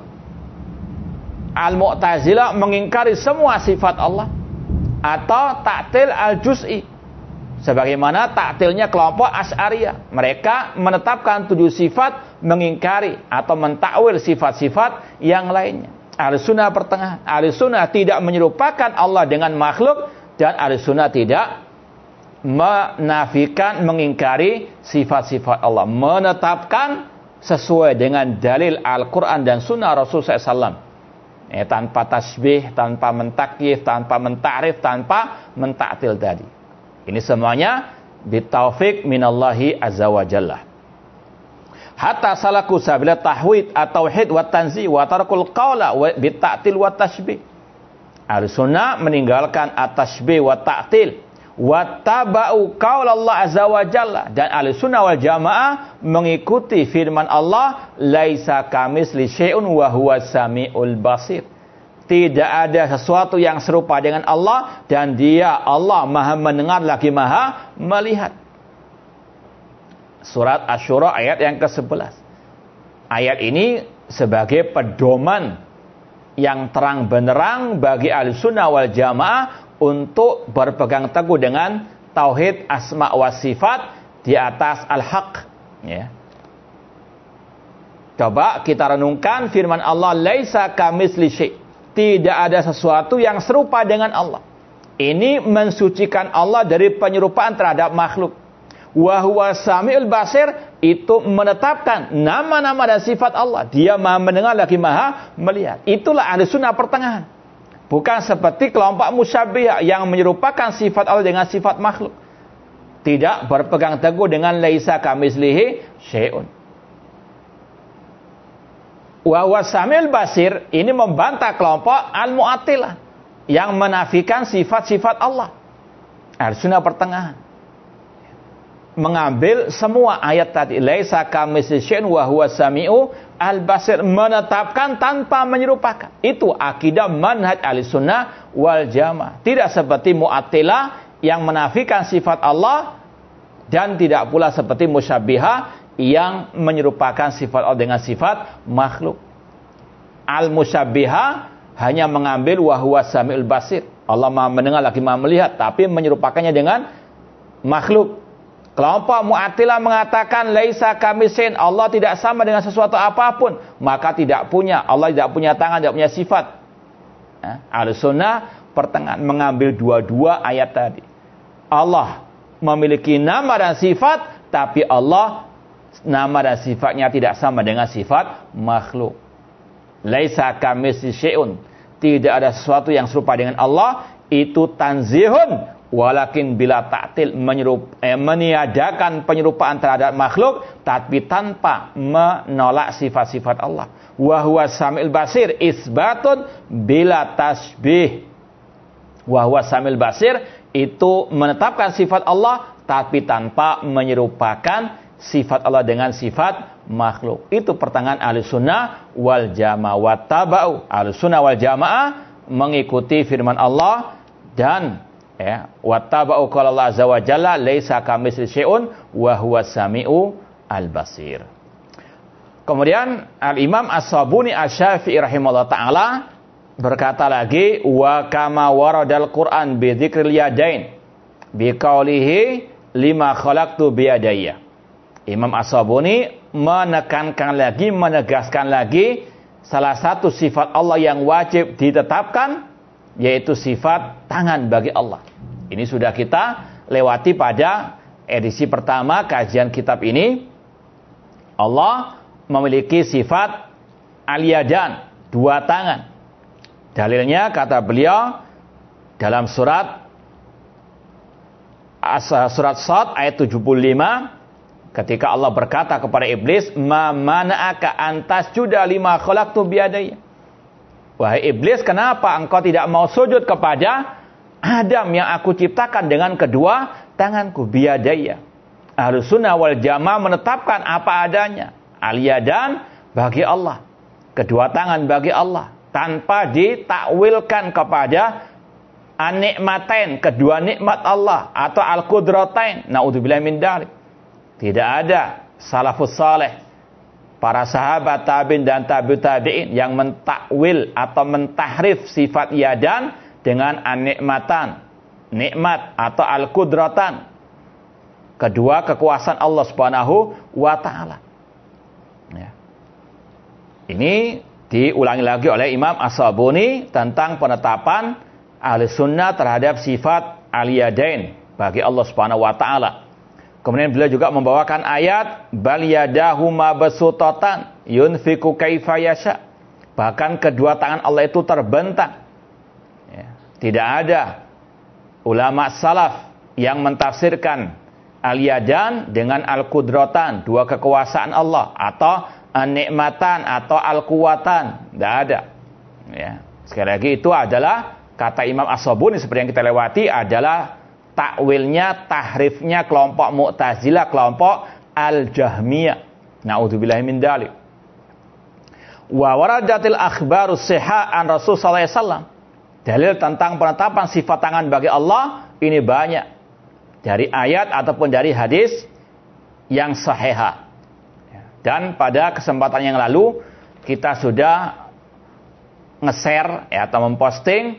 Al-Mu'tazilah mengingkari semua sifat Allah. Atau ta'til al-juz'i, sebagaimana ta'tilnya kelompok Asy'ariyah. Mereka menetapkan tujuh sifat, mengingkari atau mentakwil sifat-sifat yang lainnya. Ahlussunnah pertengahan. Ahlussunnah tidak menyerupakan Allah dengan makhluk, dan Ahlussunnah tidak menafikan, mengingkari sifat-sifat Allah. Menetapkan sesuai dengan dalil Al-Quran dan Sunnah Rasul sallallahu alaihi wasallam. Eh, tanpa tasbih, tanpa mentakyif, tanpa mentarif, tanpa mentaktil tadi. Ini semuanya bitaufik minallahi azza wa jalla. Hatta salaku sabila tahwid atau tauhid wa tanzih wa tarakul qawla bitaktil wa tasbih. Ahlussunnah meninggalkan at-tasbih wa ta'til wa taba'u qaulallah azza wa jalla, dan Ahlussunnah wal Jamaah mengikuti firman Allah, laisa kamisli syai'un wa huwas samiul basir. Tidak ada sesuatu yang serupa dengan Allah, dan Dia Allah Maha mendengar lagi Maha melihat. Surat Asy-Syura ayat yang ke sebelas. Ayat ini sebagai pedoman yang terang benderang bagi Ahlussunnah wal Jamaah untuk berpegang teguh dengan tauhid asma wa sifat di atas al-haq, ya. Coba kita renungkan firman Allah, laisa kamitsli syai'. Tidak ada sesuatu yang serupa dengan Allah. Ini mensucikan Allah dari penyerupaan terhadap makhluk. Wa huwa samiul basir, itu menetapkan nama-nama dan sifat Allah. Dia Maha mendengar lagi Maha melihat. Itulah Ahlussunnah pertengahan. Bukan seperti kelompok musyabbihah yang menyerupakan sifat Allah dengan sifat makhluk. Tidak berpegang teguh dengan laisa kamitslihi syai'un. Wa huwa samiul basir, ini membantah kelompok al-mu'attilah yang menafikan sifat-sifat Allah. Ahlussunnah pertengahan mengambil semua ayat tadi, laisa kamitslihi syai'un wa huwa samiu al-basir, menetapkan tanpa menyerupakan. Itu akidah manhaj Ahlussunnah wal Jamaah. Tidak seperti Mu'attilah yang menafikan sifat Allah, dan tidak pula seperti musyabbihah yang menyerupakan sifat Allah dengan sifat makhluk. Al-musyabbihah hanya mengambil wa huwa samiul basir, Allah Maha mendengar lagi Maha melihat, tapi menyerupakannya dengan makhluk. Kelompok Mu'attilah mengatakan laisa kamisyin, Allah tidak sama dengan sesuatu apapun, maka tidak punya, Allah tidak punya tangan, tidak punya sifat. Nah, Ahlussunnah pertengahan mengambil dua-dua ayat tadi. Allah memiliki nama dan sifat, tapi Allah nama dan sifatnya tidak sama dengan sifat makhluk. Laisa kamitslihi syai'un, tidak ada sesuatu yang serupa dengan Allah. Itu tanzihun walakin bila ta'til, menyerup, eh, meniadakan penyerupaan terhadap makhluk, tapi tanpa menolak sifat-sifat Allah. Wa huwa samiul basir isbatun bila tasbih. Wa huwa samiul basir itu menetapkan sifat Allah, tapi tanpa menyerupakan sifat Allah dengan sifat makhluk. Itu pertengahan Ahlussunnah wal Jamaah. Wa taba'u, Ahlussunnah wal Jamaah mengikuti firman Allah, dan ya, wattaba'u qala Allah azza wa jalla laisa kamitslihi syai'un wa huwas samiu al-basir. Kemudian Al-Imam As-Sabuni Asy-Syafi'i rahimahullah taala berkata lagi, wa kama waradal Qur'an bi dzikril yadain bi qaulihi lima khalaqtu bi yadayya. Imam As-Sabuni menekankan lagi, menegaskan lagi salah satu sifat Allah yang wajib ditetapkan yaitu sifat tangan bagi Allah. Ini sudah kita lewati pada edisi pertama kajian kitab ini. Allah memiliki sifat al-yadan, dua tangan. Dalilnya kata beliau dalam surat surat Shad ayat tujuh puluh lima, ketika Allah berkata kepada iblis, "Ma mana'aka an tasjuda lima khalaqtu biyadayya?" Wahai iblis, kenapa engkau tidak mau sujud kepada Adam yang aku ciptakan dengan kedua tanganku? Biyadayya. Ahlus sunnah wal jamaah menetapkan apa adanya. Al-yadan bagi Allah, kedua tangan bagi Allah, tanpa ditakwilkan kepada an-ni'matain, kedua nikmat Allah, atau al-qudratain. Na'udzubillah min dzalik. Tidak ada salafus saleh, para sahabat tabi'in dan tabi'ut tabi'in yang mentakwil atau mentahrif sifat yadan dengan an-ni'matan, nikmat, atau al-qudratan, kedua kekuasaan Allah Subhanahu wa taala. Ya. Ini diulangi lagi oleh Imam As-Sabuni tentang penetapan ahli sunnah terhadap sifat al-yadain bagi Allah Subhanahu wa taala. Kemudian beliau juga membawakan ayat bal yadahu mabsutatan yunfiku kaifa yasha. Bahkan kedua tangan Allah itu terbentang. Ya. Tidak ada ulama salaf yang mentafsirkan al-yadan dengan al-qudratan, dua kekuasaan Allah, atau an-ni'matan atau al-quwatan. Tidak ada. Ya. Sekali lagi itu adalah kata Imam As-Sabuni seperti yang kita lewati adalah takwilnya, tahrifnya kelompok Mu'tazilah, kelompok Al-Jahmiyah. Na'udzubillahi min dzalik. Wa waradatil akhbarus sihah an Rasul sallallahu alaihi wasallam. Dalil tentang penetapan sifat tangan bagi Allah ini banyak. Dari ayat ataupun dari hadis yang sahihah. Dan pada kesempatan yang lalu kita sudah nge-share ya, atau memposting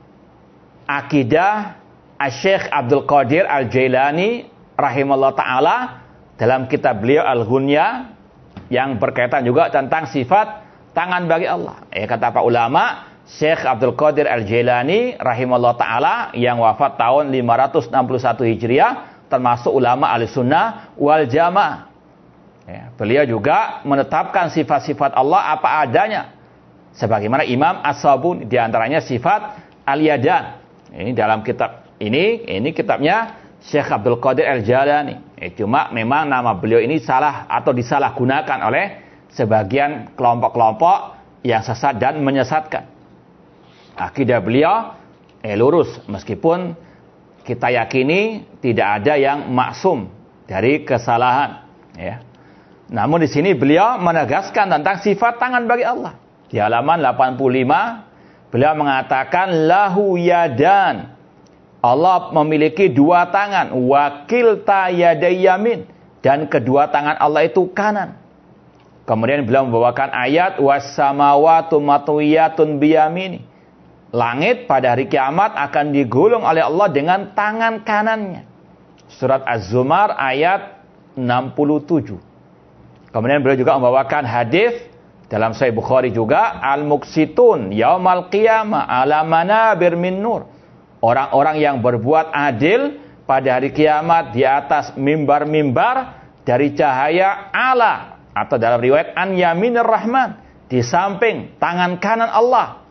akidah Asy-Syaikh Abdul Qadir Al-Jailani rahimahullah ta'ala dalam kitab beliau Al-Ghunya yang berkaitan juga tentang sifat tangan bagi Allah. Eh, kata Pak ulama, Syekh Abdul Qadir Al-Jailani rahimahullah ta'ala yang wafat tahun lima ratus enam puluh satu Hijriah, termasuk ulama Ahlussunnah wal Jamaah. Ya, beliau juga menetapkan sifat-sifat Allah apa adanya. Sebagaimana Imam As-Sabuni, di antaranya sifat al-yadan. Ini dalam kitab ini, ini kitabnya Syekh Abdul Qadir Al-Jailani. Eh, cuma memang nama beliau ini salah atau disalahgunakan oleh sebagian kelompok-kelompok yang sesat dan menyesatkan. Akidah beliau eh, lurus, meskipun kita yakini tidak ada yang maksum dari kesalahan. Ya. Namun di sini beliau menegaskan tentang sifat tangan bagi Allah. Di halaman delapan puluh lima, beliau mengatakan lahu yadan. Allah memiliki dua tangan, wakilta yaday yamin, dan kedua tangan Allah itu kanan. Kemudian beliau membawakan ayat was-samawatu matwiyatun biyamini. Langit pada hari kiamat akan digulung oleh Allah dengan tangan kanannya. Surat Az-Zumar ayat enam puluh tujuh. Kemudian beliau juga membawakan hadis dalam Sahih Bukhari juga, al-muqsitun yaumal qiyamah ala manabir min nur. Orang-orang yang berbuat adil pada hari kiamat di atas mimbar-mimbar dari cahaya Allah, atau dalam riwayat an yaminir rahman, di samping tangan kanan Allah.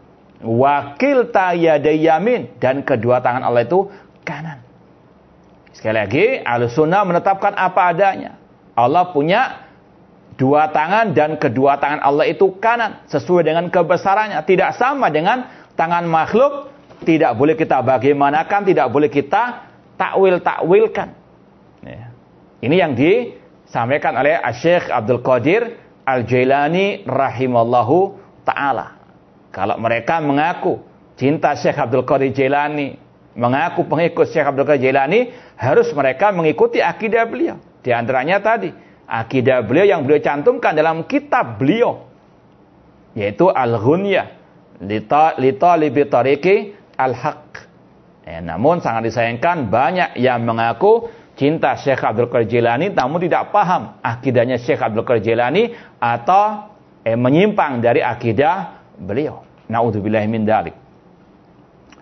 Wakilta yaday yamin, dan kedua tangan Allah itu kanan. Sekali lagi, Ahlussunnah menetapkan apa adanya. Allah punya dua tangan dan kedua tangan Allah itu kanan, sesuai dengan kebesarannya, tidak sama dengan tangan makhluk. Tidak boleh kita bagaimanakan, tidak boleh kita takwil-takwilkan. Ya. Ini yang disampaikan oleh Asy-Syaikh Abdul Qadir Al-Jailani rahimallahu ta'ala. Kalau mereka mengaku cinta Syekh Abdul Qadir Jailani, mengaku pengikut Syekh Abdul Qadir Jailani, harus mereka mengikuti akidah beliau. Di antaranya tadi, akidah beliau yang beliau cantumkan dalam kitab beliau, yaitu Al-Ghunya Litalibi Tariqi Al-Haq. Ya, namun sangat disayangkan banyak yang mengaku cinta Syekh Abdul Qadir Jailani namun tidak paham akidahnya Syekh Abdul Qadir Jailani atau eh, menyimpang dari akidah beliau. Na'udzubillahi min dzalik.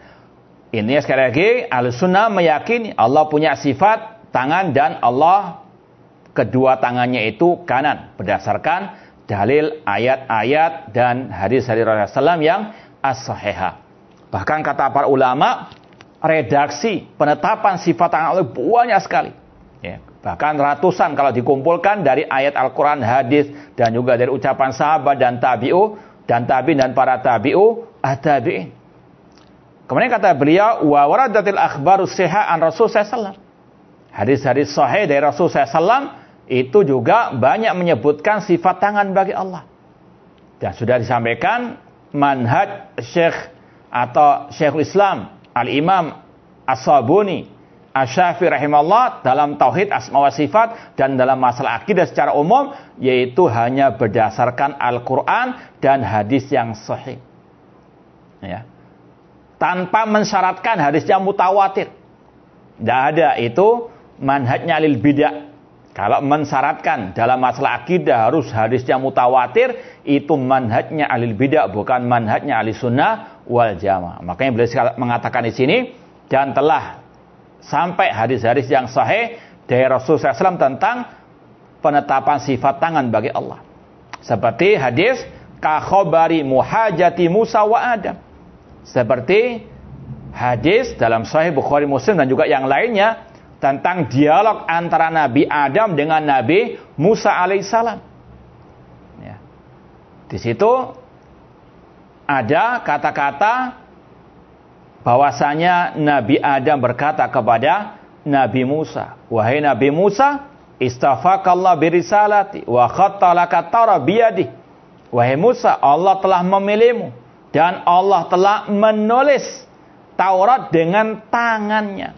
Ini sekali lagi, Ahlussunnah meyakini Allah punya sifat tangan dan Allah kedua tangannya itu kanan berdasarkan dalil ayat-ayat dan hadis-hadis Rasulullah shallallahu alaihi wasallam yang as-sahihah. Bahkan kata para ulama, redaksi penetapan sifat tangan Allah banyak sekali. Ya, bahkan ratusan kalau dikumpulkan dari ayat Al-Quran, hadis, dan juga dari ucapan sahabat dan tabi'u, dan tabi'in dan para tabi'u, at-tabi'in. Kemudian kata beliau, wa waradatil akhbarus sihah an Rasul sallallahu alaihi wasallam. Hadis-hadis sahih dari Rasul sallallahu alaihi wasallam itu juga banyak menyebutkan sifat tangan bagi Allah. Dan sudah disampaikan manhaj Syekh atau Syekhul Islam Al-Imam As-Sabuni Asy-Syafi'i rahimahullah dalam tauhid asma wa sifat dan dalam masalah akidah secara umum, yaitu hanya berdasarkan Al-Quran dan hadis yang sahih. Ya. Tanpa mensyaratkan hadisnya mutawatir. Tidak ada, itu manhajnya lil bidah. Kalau mensyaratkan dalam masalah akidah harus hadisnya mutawatir, itu manhajnya alil bidah, bukan manhajnya ahli sunnah wal jamaah. Makanya beliau mengatakan di sini, dan telah sampai hadis-hadis yang sahih dari Rasulullah shallallahu alaihi wasallam tentang penetapan sifat tangan bagi Allah. Seperti hadis ka khobari muhajati Musa wa Adam. Seperti hadis dalam Sahih Bukhari Muslim dan juga yang lainnya tentang dialog antara Nabi Adam dengan Nabi Musa alaihissalam. Ya. Di situ ada kata-kata bahwasanya Nabi Adam berkata kepada Nabi Musa, wahai Nabi Musa, istafakallah birisalati wa khattalaka tara biyadi. Wahai Musa, Allah telah memilihmu dan Allah telah menulis Taurat dengan tangannya.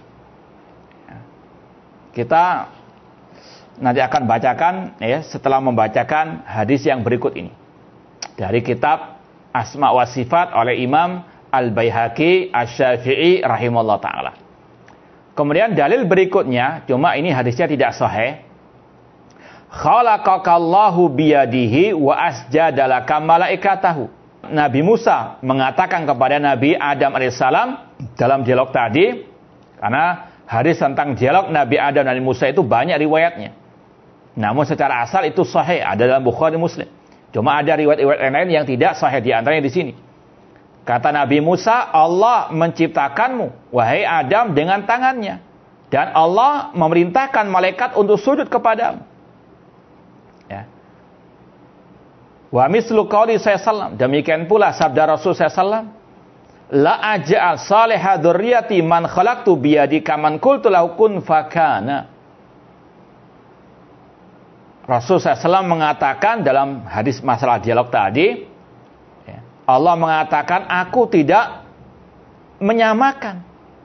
Kita nanti akan bacakan ya setelah membacakan hadis yang berikut ini dari kitab Asma wa Sifat oleh Imam Al-Baihaqi Asy-Syafi'i rahimahullah taala. Kemudian dalil berikutnya, cuma ini hadisnya tidak sahih. Khalaqakallahu biyadihi wa asjadalaka malaikatahu. Nabi Musa mengatakan kepada Nabi Adam alaihissalam dalam dialog tadi, karena hadis tentang dialog Nabi Adam dan Nabi Musa itu banyak riwayatnya. Namun secara asal itu sahih, ada dalam Bukhari Muslim. Cuma ada riwayat-riwayat lain yang tidak sahih, di antaranya di sini. Kata Nabi Musa, Allah menciptakanmu, wahai Adam, dengan tangannya. Dan Allah memerintahkan malaikat untuk sujud kepadamu. Ya. Wa mislu qauli sallallahu alaihi wasallam, demikian pula sabda Rasul sallallahu alaihi wasallam, la aj'al salihah dzurriyyati man khalaqtu biyadi kaman qultu lahu kun fakana. Rasul sallallahu alaihi wasallam mengatakan dalam hadis masalah dialog tadi, ya, Allah mengatakan aku tidak menyamakan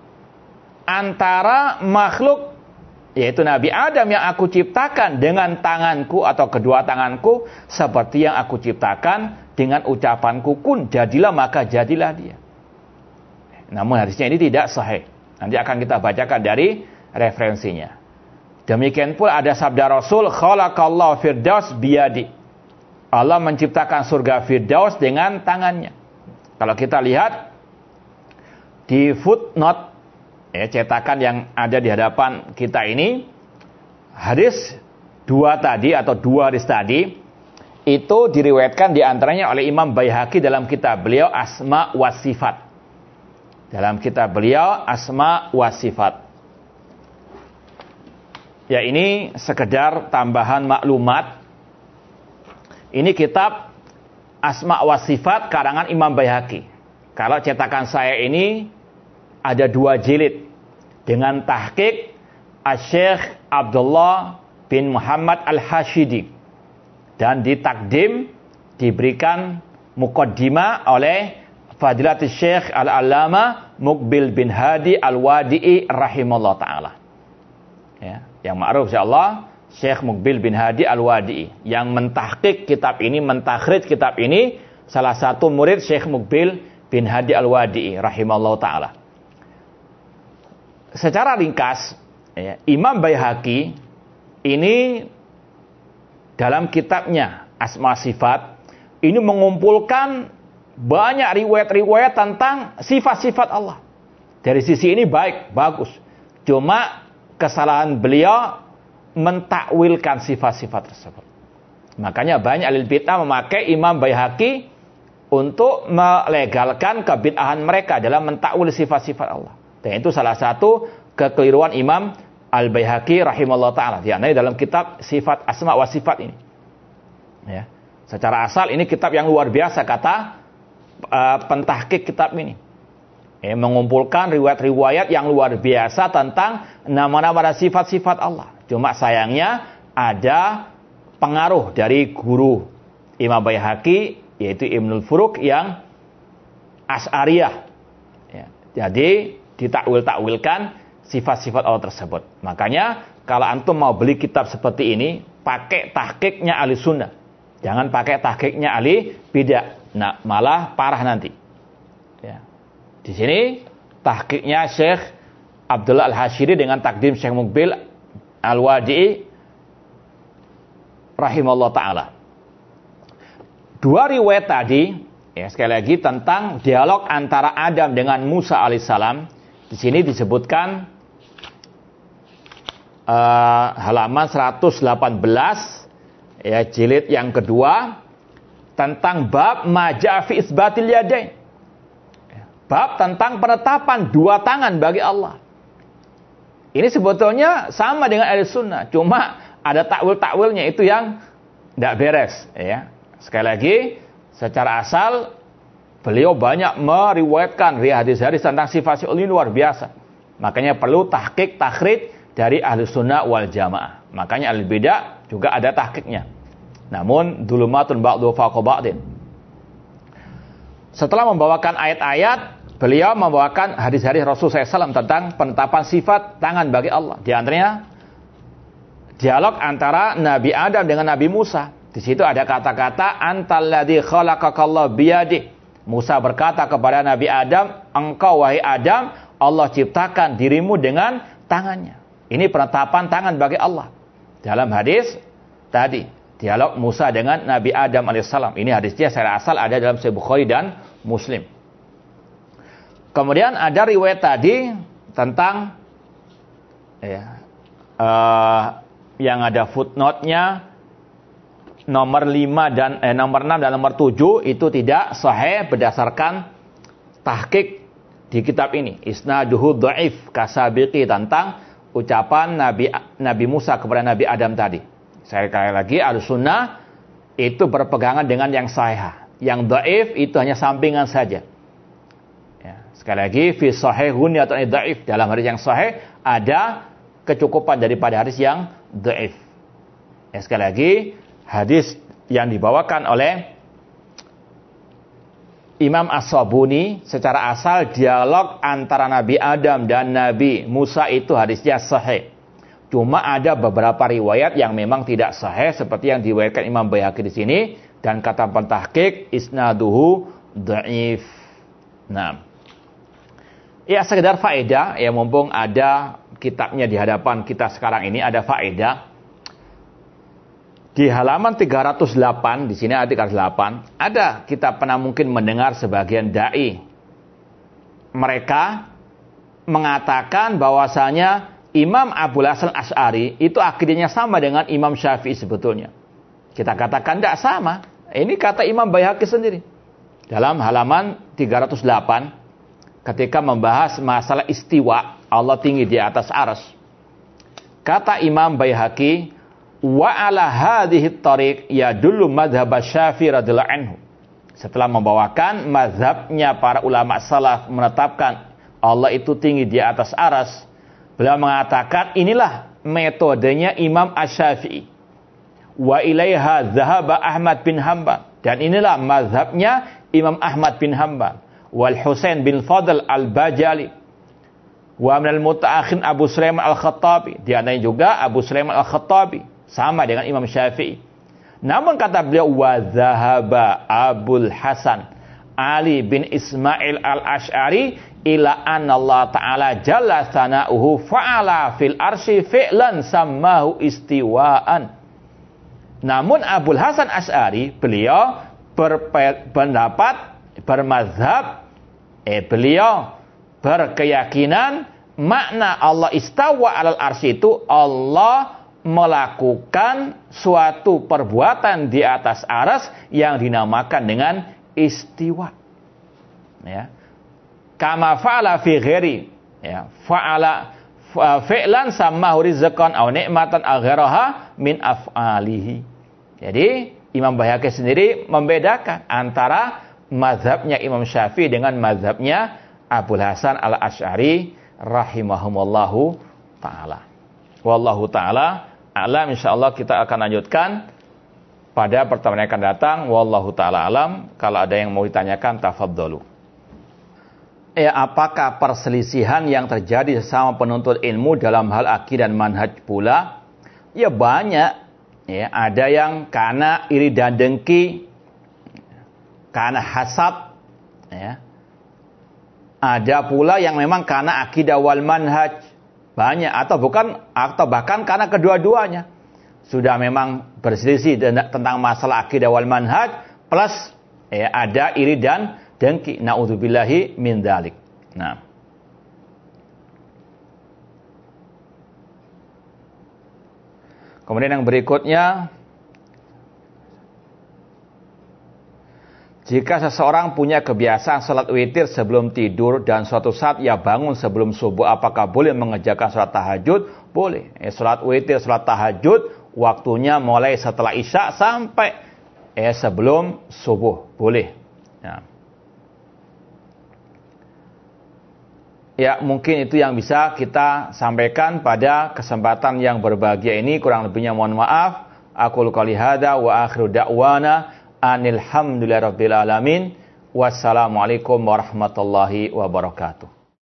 antara makhluk yaitu Nabi Adam yang aku ciptakan dengan tanganku atau kedua tanganku seperti yang aku ciptakan dengan ucapanku kun, jadilah maka jadilah dia. Namun hadisnya ini tidak sahih. Nanti akan kita bacakan dari referensinya. Demikian pula ada sabda Rasul, khalaqallahu firdaus biyadi. Allah menciptakan surga Firdaus dengan tangannya. Kalau kita lihat di footnote ya, cetakan yang ada di hadapan kita ini, hadis dua tadi atau dua hadis tadi itu diriwayatkan diantaranya oleh Imam Baihaqi dalam kitab beliau Asma wa Sifat. Dalam kitab beliau Asma wa Sifat. Ya, ini sekedar tambahan maklumat. Ini kitab Asma wa Sifat karangan Imam Baihaqi. Kalau cetakan saya ini ada dua jilid dengan tahqiq Asy-Syaikh Abdullah bin Muhammad Al-Hashidi, dan ditakdim diberikan muqaddimah oleh Fadilatul Syekh Al-Allamah Muqbil bin Hadi Al-Wadi'i rahimahullah ta'ala. Ya, yang ma'ruf insyaallah Syekh Muqbil bin Hadi Al-Wadi'i yang mentahqiq kitab ini, mentakhrij kitab ini, salah satu murid Syekh Muqbil bin Hadi Al-Wadi'i rahimahullah ta'ala. Secara ringkas, ya, Imam Baihaqi ini dalam kitabnya Asma Sifat ini mengumpulkan banyak riwayat-riwayat tentang sifat-sifat Allah. Dari sisi ini baik, bagus. Cuma kesalahan beliau mentakwilkan sifat-sifat tersebut. Makanya banyak ahli bid'ah memakai Imam Baihaqi untuk melegalkan kebid'ahan mereka dalam mentakwil sifat-sifat Allah. Dan itu salah satu kekeliruan Imam Al-Baihaqi rahimahullah ta'ala. Diantaranya dalam kitab Sifat Asma wa Sifat ini. Ya. Secara asal ini kitab yang luar biasa kata uh, pentahqiq kitab ini. Ya, mengumpulkan riwayat-riwayat yang luar biasa tentang nama-nama dan sifat-sifat Allah. Cuma sayangnya ada pengaruh dari guru Imam Baihaqi yaitu Ibnul Furuq yang Asy'ariyah. Ya, jadi ditakwil-takwilkan sifat-sifat Allah tersebut. Makanya kalau antum mau beli kitab seperti ini, pakai tahqiqnya ahli sunnah. Jangan pakai tahqiqnya ahli bid'ah. Nah, malah parah nanti. Ya. Di sini tahqiqnya Syekh Abdullah Al-Hashiri dengan takdim Syekh Muqbil Al-Wadi'i rahimahullah ta'ala. Dua riwayat tadi, ya, sekali lagi tentang dialog antara Adam dengan Musa alaihissalam. Di sini disebutkan uh, halaman seratus delapan belas, ya, jilid yang kedua, tentang bab maja fi isbatil yadain. Bab tentang penetapan dua tangan bagi Allah. Ini sebetulnya sama dengan ahli sunnah, cuma ada takwil-takwilnya itu yang tidak beres. Ya. Sekali lagi, secara asal beliau banyak meriwayatkan hadis-hadis tentang sifat Allah luar biasa. Makanya perlu tahqiq, takhrij dari ahli sunnah wal jamaah. Makanya ahli bid'ah juga ada tahqiqnya. Namun dulumatun ba'du fawqa ba'din. Setelah membawakan ayat-ayat, beliau membawakan hadis-hadis Rasulullah shallallahu alaihi wasallam tentang penetapan sifat tangan bagi Allah. Di antaranya dialog antara Nabi Adam dengan Nabi Musa. Di situ ada kata-kata antal ladzi khalaqakallahu biyadih. Musa berkata kepada Nabi Adam, engkau wahai Adam, Allah ciptakan dirimu dengan tangannya. Ini penetapan tangan bagi Allah. Dalam hadis tadi, dialog Musa dengan Nabi Adam alaihissalam. Ini hadisnya secara asal ada dalam Sahih Bukhari dan Muslim. Kemudian ada riwayat tadi tentang ya, uh, yang ada footnote-nya nomor lima dan eh, nomor enam dan nomor tujuh itu tidak sahih berdasarkan tahqiq di kitab ini. Isnaduhu dhaif kasabiqi tentang ucapan Nabi Nabi Musa kepada Nabi Adam tadi. Saya kali lagi Ahlussunnah itu berpegangan dengan yang sahih. Yang dhaif itu hanya sampingan saja. Ya, sekali lagi fi sahihun atau dhaif, dalam hadis yang sahih ada kecukupan daripada hadis yang dhaif. Ya, sekali lagi hadis yang dibawakan oleh Imam As-Sabuni secara asal dialog antara Nabi Adam dan Nabi Musa itu hadisnya sahih. Cuma ada beberapa riwayat yang memang tidak sahih seperti yang diriwayatkan Imam Baihaqi di sini dan kata pentahqiq isnaduhu dhaif. Nah, ya sekedar faedah ya, mumpung ada kitabnya di hadapan kita sekarang ini, ada faedah. Di halaman tiga ratus delapan, di sini ada tiga ratus delapan, ada kita pernah mungkin mendengar sebagian dai. Mereka mengatakan bahwasanya Imam Abul Hasan Asy'ari itu akidahnya sama dengan Imam Syafi'i sebetulnya. Kita katakan tidak sama. Ini kata Imam Baihaqi sendiri. Dalam halaman tiga ratus delapan, ketika membahas masalah istiwa, Allah tinggi di atas arsy. Kata Imam Baihaqi, wa ala hadhihi tariq yadullu madhhab Syafi'i radhiyallahu anhu. Setelah membawakan mazhabnya para ulama salaf menetapkan Allah itu tinggi di atas arsy, beliau mengatakan inilah metodenya Imam Asy-Syafi'i. Wa ilaiha dhahaba Ahmad bin Hanbal, dan inilah mazhabnya Imam Ahmad bin Hanbal. Wal Husain bin Fadl al-Bajali. Wa minal mutaakhirin Abu Sulaiman al-Khattabi. Di antaranya juga Abu Sulaiman al-Khattabi. Sama dengan Imam Syafi'i. Namun kata beliau, wa dhahaba Abul Hasan Ali bin Ismail al-Asy'ari ila anna Allah Ta'ala jalla sana'uhu fa'ala fil arsy fi'lan sammahu istiwaan. Namun Abul Hasan Asy'ari beliau berpendapat, bermazhab, eh beliau berkeyakinan makna Allah istawa alal arsy itu Allah melakukan suatu perbuatan di atas aras yang dinamakan dengan istiwa. Ya. Kama fa'ala fi ghairi, ya, fa'ala fi'lan sammahu rizqan aw ni'matan agharaha min af'alihi. Jadi Imam Baihaqi sendiri membedakan antara mazhabnya Imam Syafi'i dengan mazhabnya Abul Hasan Al-Asy'ari rahimahumullahu ta'ala. Wallahu ta'ala alam. Insyaallah kita akan lanjutkan pada pertemuan yang akan datang. Wallahu ta'ala alam. Kalau ada yang mau ditanyakan, tafadhalu. Ya, apakah perselisihan yang terjadi sesama penuntut ilmu dalam hal akidah dan manhaj pula? Ya banyak. Ya, ada yang karena iri dan dengki, karena hasad, ya. Ada pula yang memang karena akidah wal manhaj, banyak, atau bukan, atau bahkan karena kedua-duanya. Sudah memang berselisih tentang masalah akidah wal manhaj, plus ya, ada iri dan dengki. Na'udzubillahi min dzalik. Nah. Kemudian yang berikutnya, jika seseorang punya kebiasaan salat witir sebelum tidur dan suatu saat ia bangun sebelum subuh, apakah boleh mengerjakan salat tahajud? Boleh. Eh, salat witir, salat tahajud waktunya mulai setelah isya sampai eh, sebelum subuh. Boleh. Ya. Ya, mungkin itu yang bisa kita sampaikan pada kesempatan yang berbahagia ini. Kurang lebihnya mohon maaf. Aqulu qouli hadza wa akhiru da'wana anil hamdulillahi rabbil alamin. Wassalamualaikum warahmatullahi wabarakatuh.